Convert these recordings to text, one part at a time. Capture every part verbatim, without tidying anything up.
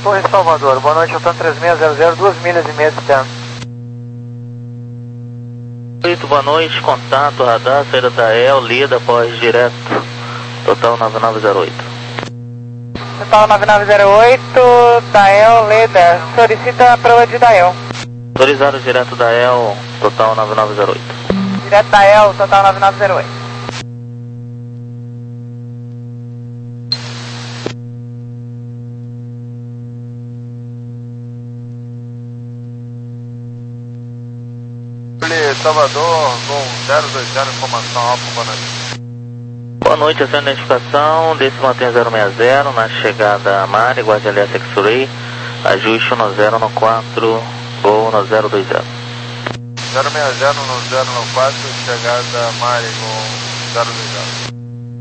Torre Salvador, boa noite, Altan três seis zero zero, duas milhas e meia de externo. oito, boa noite, contato, radar, saída da E L, lida, pós direto, total nove nove zero oito. Total nove nove zero oito, Dael, lida, solicita a prova de Dael. Autorizado direto da E L, total nove nove zero oito. Direto Dael, total nove nove zero oito. Salvador, Gol zero dois zero, informação alfa, boa noite. Boa noite, essa identificação, desse mantém zero seis zero, na chegada a Mari, guarde L S X-Ray, ajuste no zero no quatro, Gol no zero dois zero. zero seis zero no zero no quatro, chegada a Mari, Gol zero dois zero.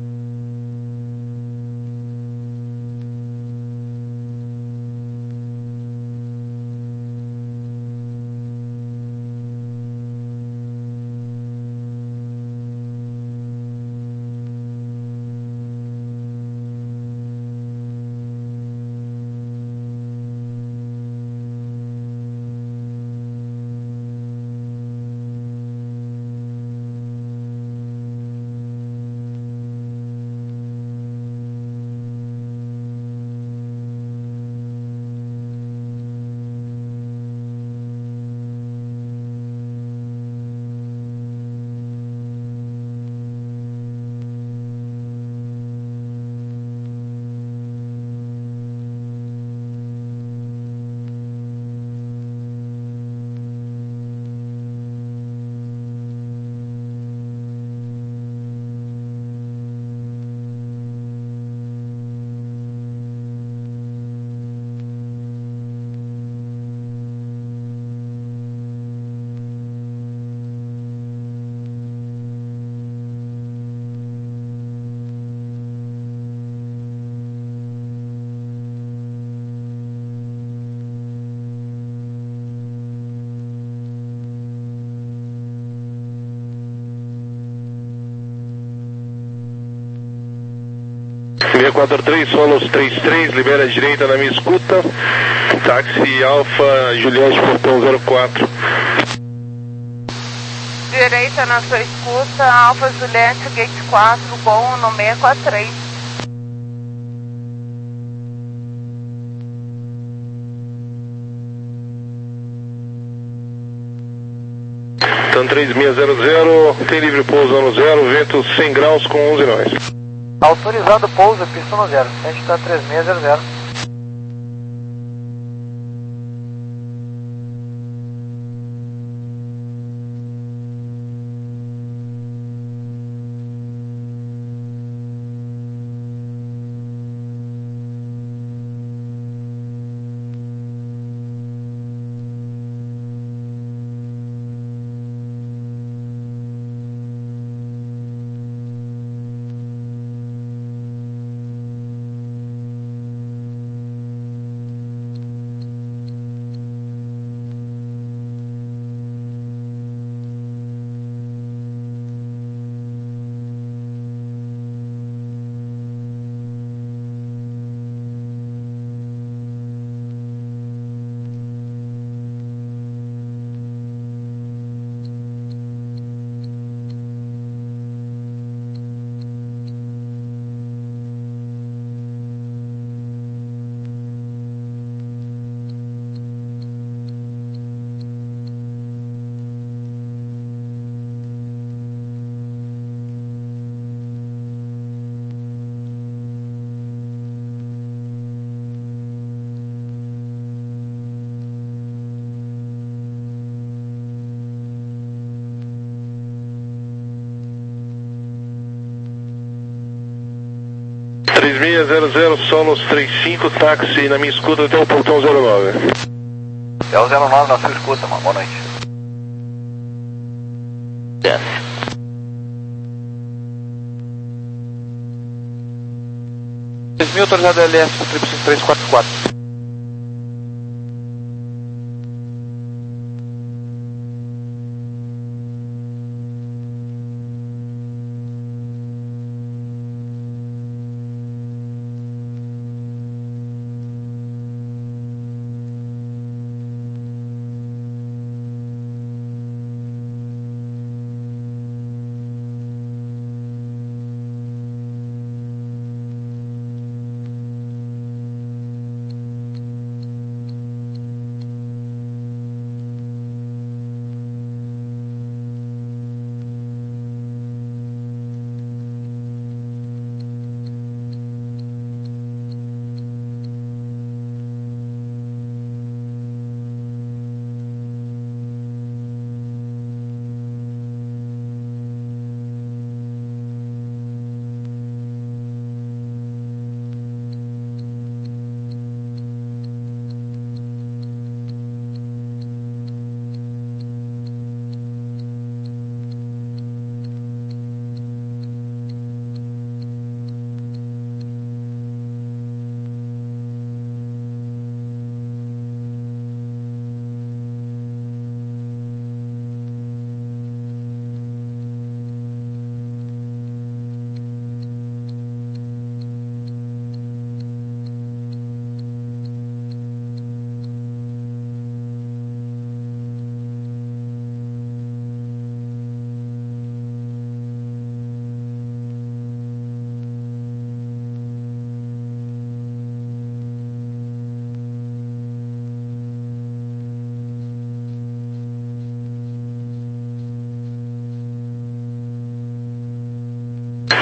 seis quatro três, Solos três três, libera a direita na minha escuta. Táxi Alfa, Juliette, portão zero quatro. Direita na sua escuta, Alfa Juliette, gate quatro, bom no seis quatro três. Então três seis zero zero, tem livre pouso no zero, vento cem graus com onze nós. Autorizado pouso, pista no zero, a gente está três seis zero zero. três seis zero zero, Solos trinta e cinco, táxi na minha escuta até o portão zero nove. É o zero nove na sua escuta, mano. Boa noite. Yes. três mil autorizado L S três cinco três quatro quatro.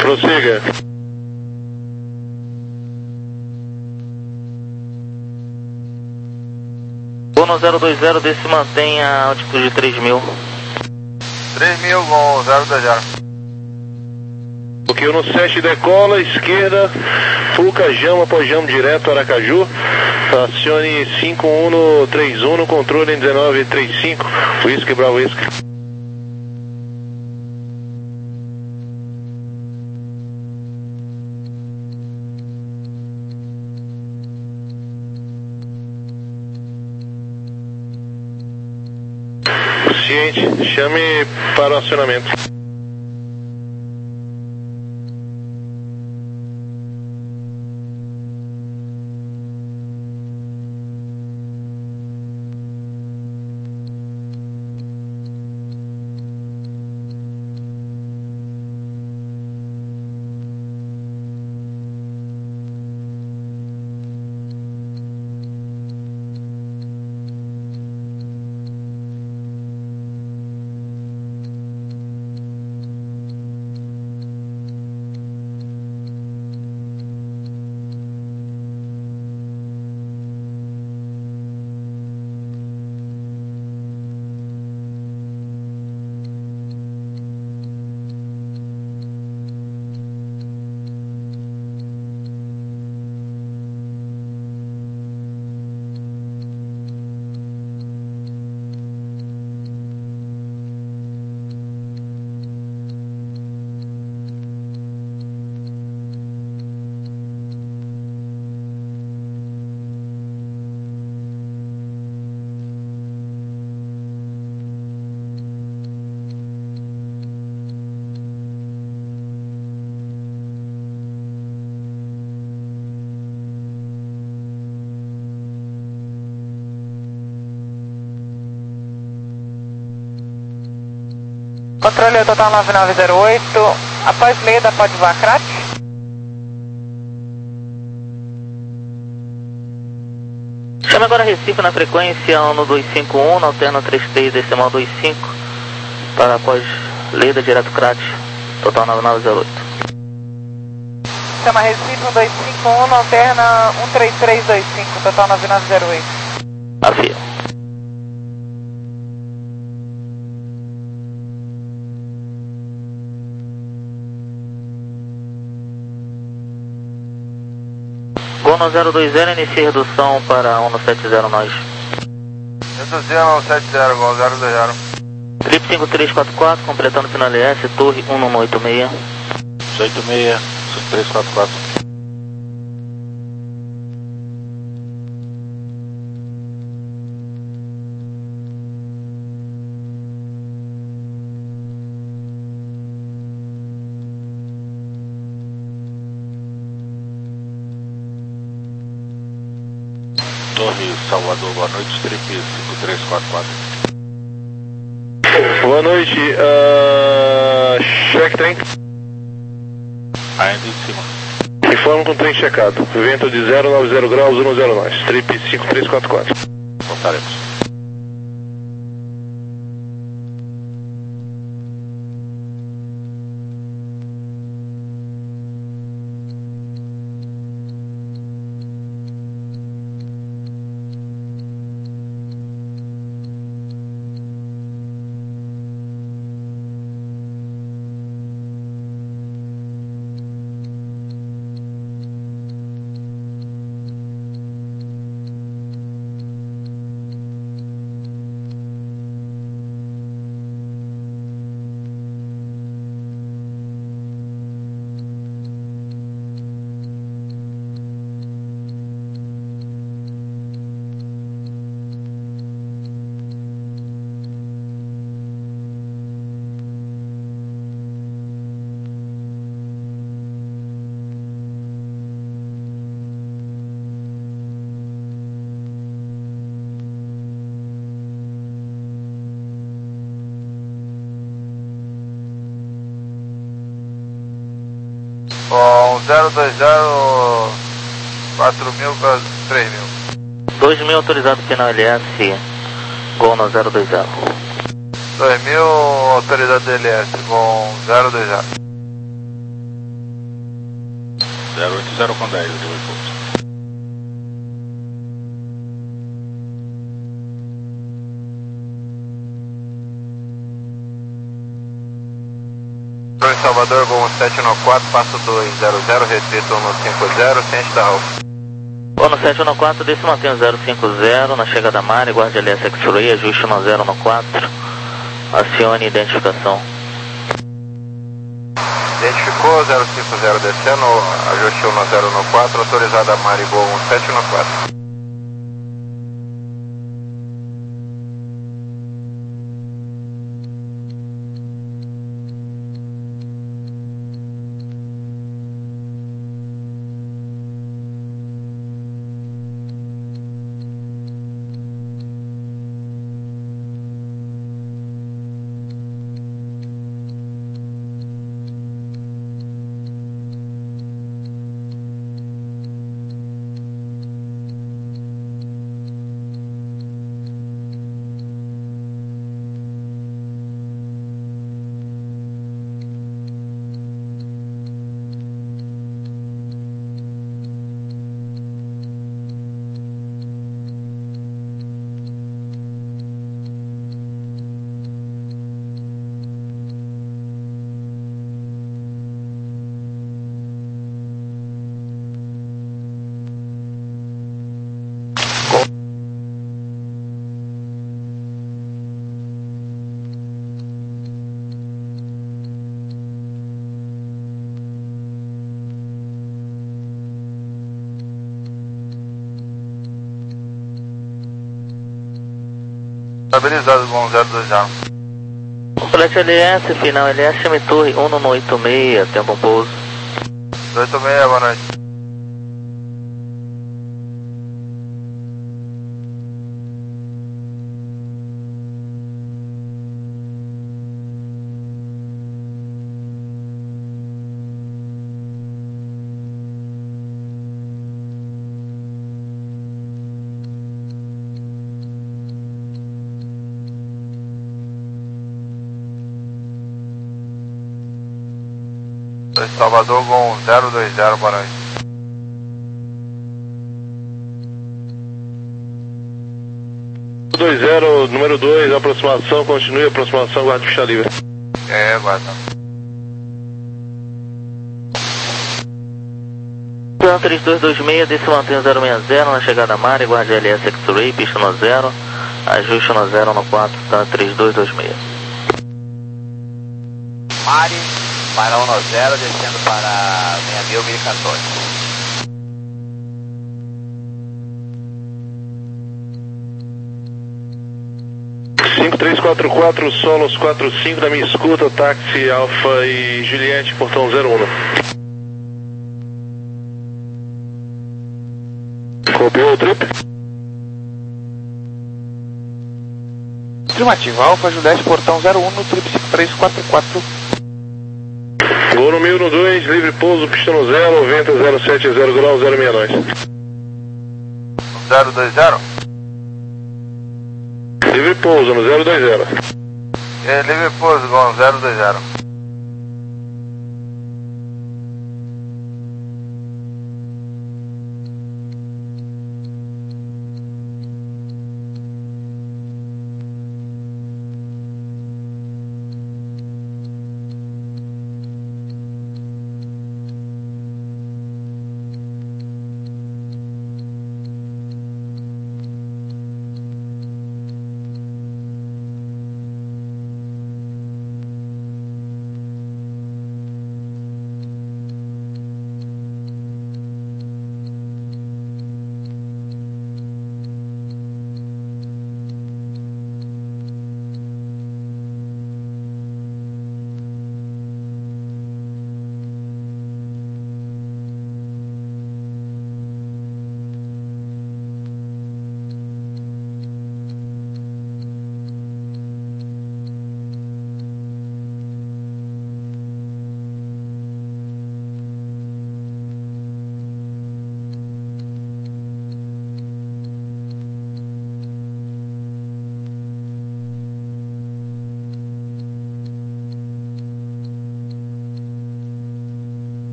Prossiga. Gol no zero dois zero, desse mantém a altitude de três mil. três mil com zero dois zero. Ok, no sete decola, esquerda, Fuca, Jama, após Jama, direto, Aracaju. Acione cinco um no três um no controle em dezenove trinta e cinco, Whisky, Bravo Whisky. Ciente, chame para o acionamento. Controle total nove nove zero oito, após Leda, pode voar Crat. Chama agora Recife na frequência no dois cinco um, na alterna três três decimal vinte e cinco, para após Leda, direto Crat, total nove nove zero oito. Chama Recife no dois cinco um, na alterna um três três dois cinco, total nove nove zero oito. Afia. Gol no zero dois zero, inicia redução para um no sete zero nós. Reduzindo no sete zero, gol zero dois zero. Trip cinco três quatro quatro, completando final L S, torre um no oito seis. oito seis, cinco três quatro quatro. Torre Salvador, boa noite, Trip cinco três quatro quatro. Boa noite, uh, check trem. Ainda em cima. Informo com trem checado. Vento de zero nove zero graus, um zero nós. Trip cinco três quatro quatro. Voltaremos. Com zero dois zero, quatro mil para três mil. dois mil autorizado final L S, gol no zero dois zero. dois mil autorizado L S com zero dois zero. zero oito zero com dez, livre pouso. Em Salvador, voo sete um quatro, passo dois zero zero, restrito um cinco zero, ciente da rua. Ono sete um quatro, desce mantenha zero cinco zero, na chegada da Mari, guarde L S X-Ray, ajuste um zero um quatro, acione identificação. Identificou, zero cinco zero descendo, ajuste um zero um quatro, autorizada Mari, voo sete um quatro. Estabilizado com zero dois zero. Complete L S, final L S, chame torre um no oito seis, tempo um pouso. oito seis, boa noite. Salvador com zero dois zero, boa noite. dois zero, número dois, aproximação, continue, aproximação, guarda ficha livre. É, guarda. três dois dois seis, desce mantenha zero seis zero, na chegada Mari, guarde L S X-Ray, pista no zero, ajuste no zero no quatro, tá três dois dois seis. Mari, para um zero, descendo para seis mil, mil e quatorze. cinco três quatro quatro, Solos quatro cinco, da minha escuta, táxi Alfa e Juliette, portão zero um. Copiou o trip? Afirmativo, Alfa, Juliette, portão zero um, no trip cinco três quatro quatro. Vou no mil no dois, livre pouso, pista no zero, vento zero sete zero grau, zero seis dois. zero dois zero? Livre pouso no zero dois zero. É, livre pouso com zero dois zero.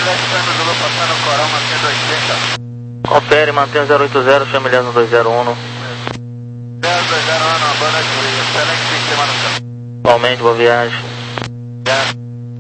Alexandre Zulu passando Corão, mantendo oitenta. Confere, mantém zero oito zero, chama Elias no dois zero um. zero dois zero um, boa noite, excelente fim de semana. Igualmente, boa viagem. Yeah.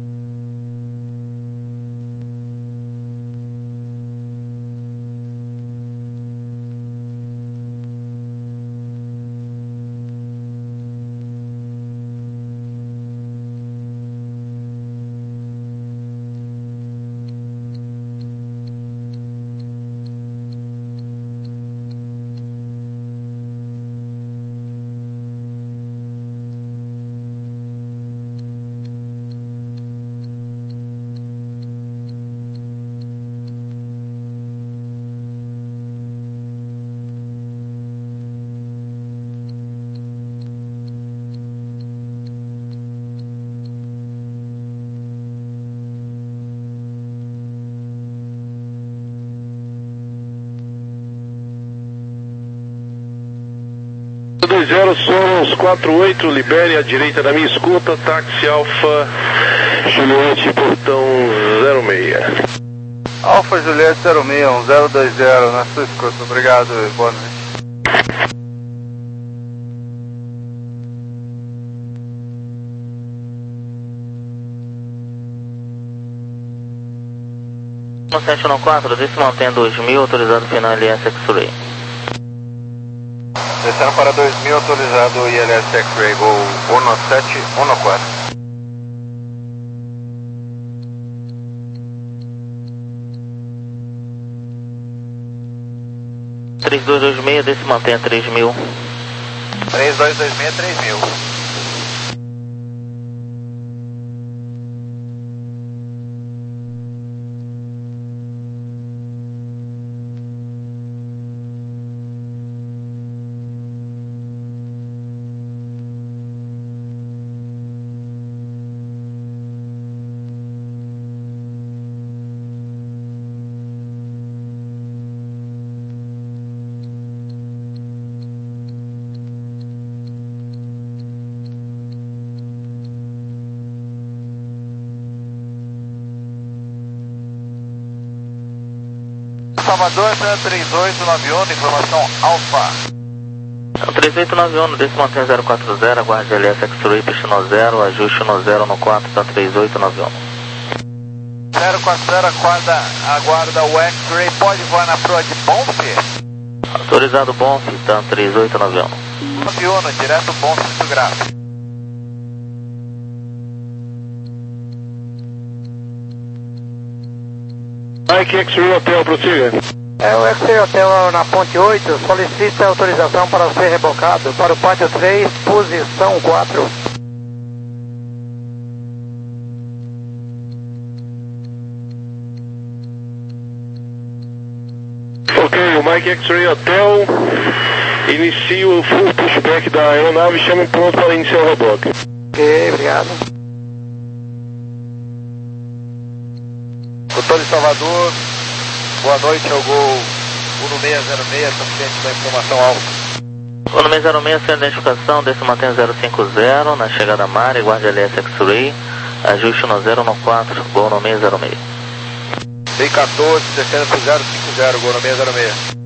dois zero, Sonos quatro oito, libere à direita da minha escuta, táxi Alfa Juliette, portão zero seis. Alfa Juliette zero seis um zero dois zero, na sua escuta, obrigado e boa noite. No sete um quatro, desce mantém dois mil, autorizado final L S X-Ray. Descendo para dois mil, autorizado I L S X-Ray, Gol um sete um quatro. três dois dois seis, desce mantém três mil. três dois dois seis, três mil. Salvador, três oito nove um, informação Alfa. três oito nove um, desce mantém zero quatro zero, aguarde L S X-Ray, peixe no zero, ajuste no zero no quatro, tá três oito nove um. zero quatro zero, aguarda, aguarda o X-Ray, pode voar na proa de Bonf? Autorizado Bonf, tá três oito nove um. nove um, direto Bonf, fotográfico. Mike X-Ray Hotel, prossiga. É o X-Ray Hotel na ponte oito, solicita autorização para ser rebocado para o pátio três, posição quatro. Ok, o Mike X-Ray Hotel inicia o full pushback da aeronave, chame pronto para iniciar o reboque. Ok, obrigado. Doutor de Salvador, boa noite, é o Gol um seis zero seis, assistente da informação Alfa. Gol um seis zero seis, sem identificação, desce mantém zero cinco zero, na chegada a Mari, guarde L S X-Ray, ajuste no zero no quatro, Gol um seis zero seis. B quatorze, descendo para zero cinco zero, Gol um seis zero seis.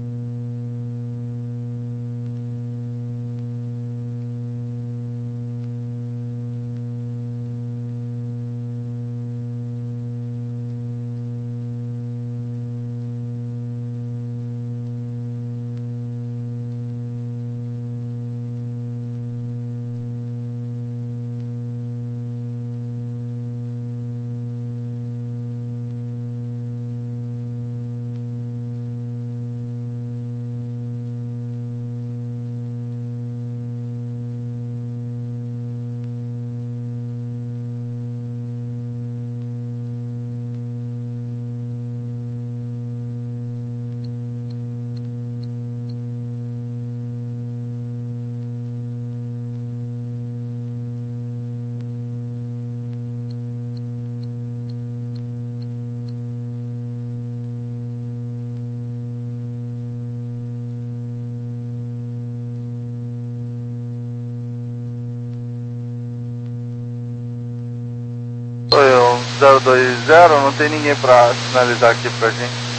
zero dois zero, não tem ninguém para sinalizar aqui pra gente.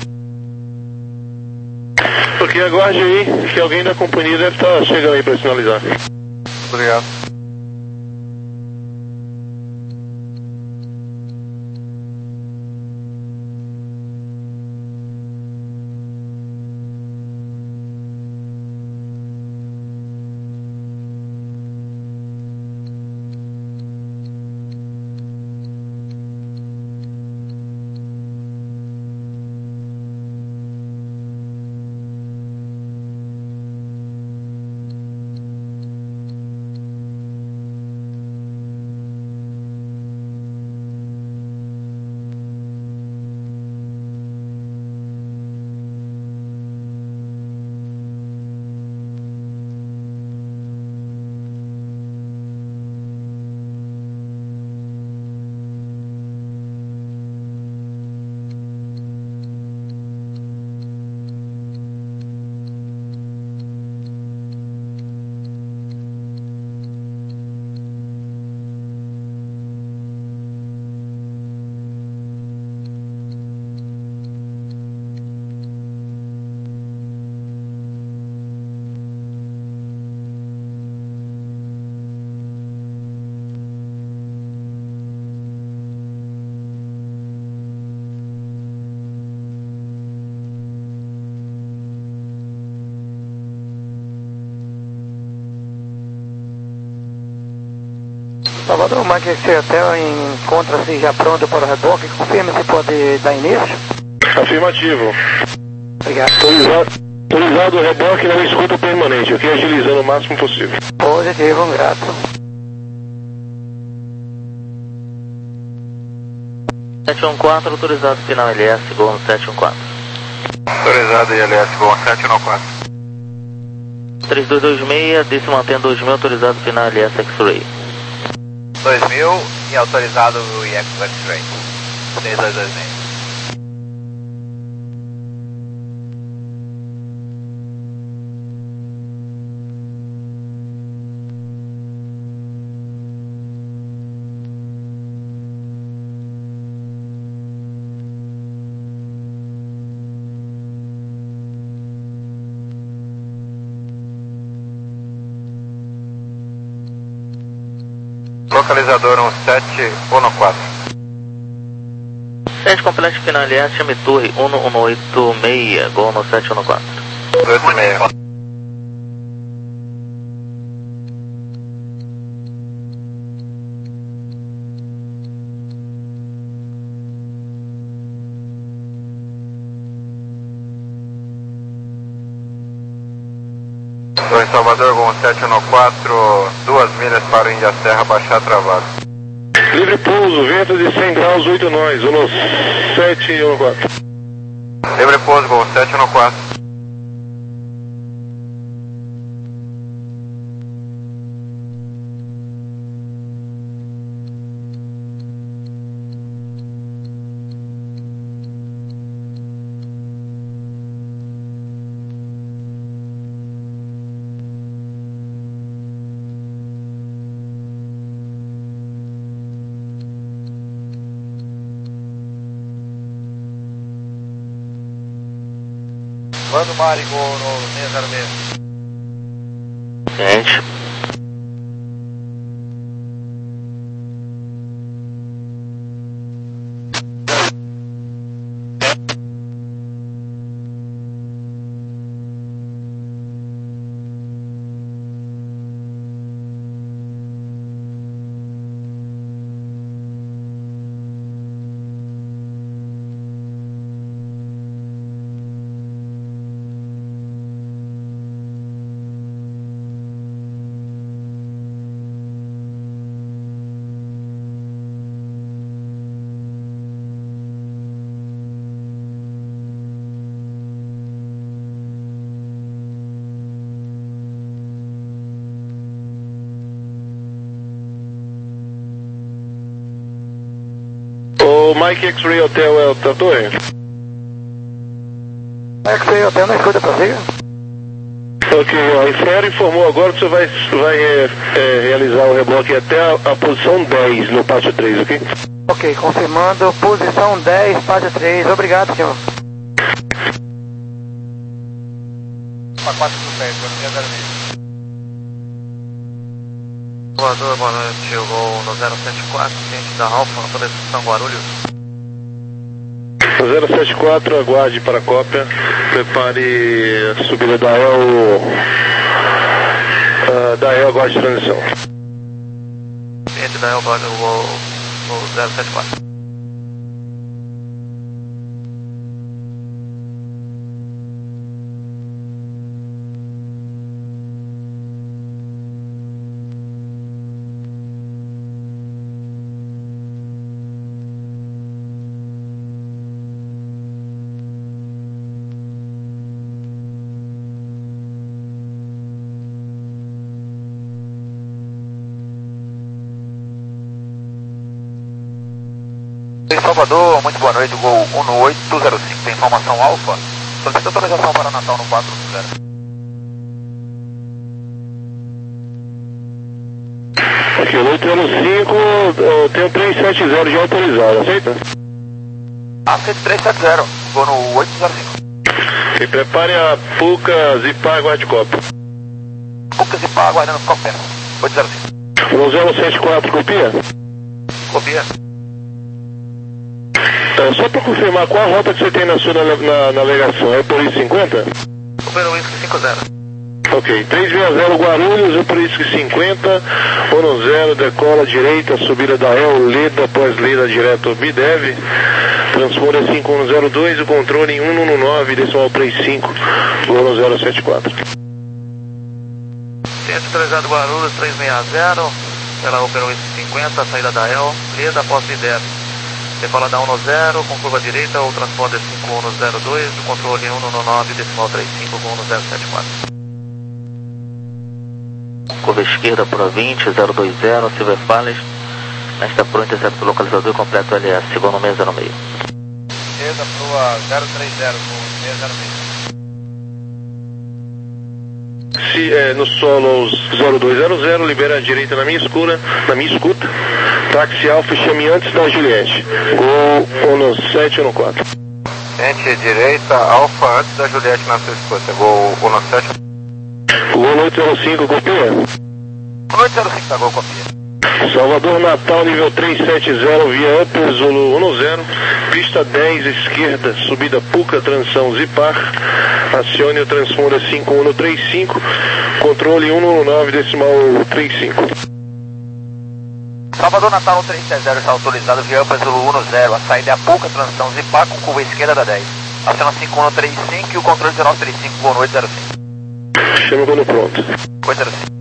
Ok, aguarde aí, que alguém da companhia deve estar chegando aí para sinalizar. Obrigado. Salvador, Mike X-Ray Hotel encontra-se já pronto para o reboque. Confirme se pode dar início. Afirmativo. Obrigado. Autorizado o reboque na escuta permanente, ok? Agilizando o máximo possível. Positivo, grato. sete um quatro, autorizado final L S, Gol no sete um quatro. Autorizado I L S, Gol sete um quatro. três dois dois seis, desse mantendo dois mil, autorizado final L S X-Ray. dois mil e autorizado o I X X-Ray. três dois dois seis. Localizador um sete um quatro. sete completo final L S, chame torre um um oito seis, Gol no sete um quatro. oito seis. Estou em Salvador com sete um quatro, duas milhas para o Índia Serra, baixar travado. Livre pouso, vento de cem graus, oito nós, Uno sete um quatro. Livre pouso com sete um quatro. Manda o Marigo no seis zero seis. Gente. O Mike X-Ray Hotel é o da torre? X-Ray Hotel na escuta, prossiga. Ok, a Infraero informou agora que você vai, vai é, é, realizar o reboque até a, a posição dez no pátio três, ok? Ok, confirmando, posição dez, pátio três, obrigado, senhor. quatro do dez, zero seis. Voador, boa noite, eu vou no zero sete quatro, ciente da Alfa, autorização Guarulhos. zero sete quatro, aguarde para a cópia, prepare a subida da E L, uh, da E L, aguarde transição. Ciente da E L, eu vou no zero sete quatro. Em Salvador, muito boa noite, Gol um oito zero cinco, tem informação alfa. Solicita autorização para Natal no quatro zero. Ok, oito zero cinco, eu tenho três sete zero já autorizado, aceita? Aceito três sete zero, Gol no oito zero cinco. Ok, prepare a Puca Zipar, aguarde cópia. Puca Zipar, aguardando cópia. oito zero cinco. no zero sete quatro, copia? Copia. É, só para confirmar, qual a rota que você tem na sua na, na navegação? É por I cinquenta? Opera Whisky cinco zero. Ok, três seis zero Guarulhos, o Prisque cinquenta, Ono zero, decola direita, subida da E L, Leda, após Leda direto Bidev, transponder cinco um zero dois, o controle em um um nove, decimal três cinco, Ono zero sete quatro. Ciente autorizado Guarulhos três seis zero, ela operou Whisky cinquenta, saída da E L, Leda após Bidev. Decola da um zero, com curva direita, ou transponder cinco um zero dois, o controle um um nove, decimal três cinco, com um zero sete quatro. Curva esquerda para vinte, zero dois zero, Silver Palace. Nesta pronta, exceto localizador completo L S, segundo seis zero seis. Esquerda para zero três zero, seis zero seis. Se é, no solo zero dois zero zero, libera a direita na minha escura, na minha escuta. Táxi Alfa, chame antes da Juliette. Gol Ono sete Ono quatro. Gente, direita, Alfa antes da Juliette na sua escuta. Gol Ono sete. Gol oito zero cinco, copia? oito zero cinco, tá, Gol, copia. Salvador Natal, nível três sete zero, via Upper, Zulu um zero, pista dez, esquerda, subida Puca, transição Zipar, acione o transponder cinco um três cinco, controle um um nove, decimal três cinco. Salvador Natal no três sete zero está autorizado via Upper, Zulu um zero, a saída é a Puca, transição Zipar com curva esquerda da dez. Aciona cinco um três cinco e o controle dezenove três cinco, Gol no oito zero cinco. Chama quando pronto. oito zero cinco.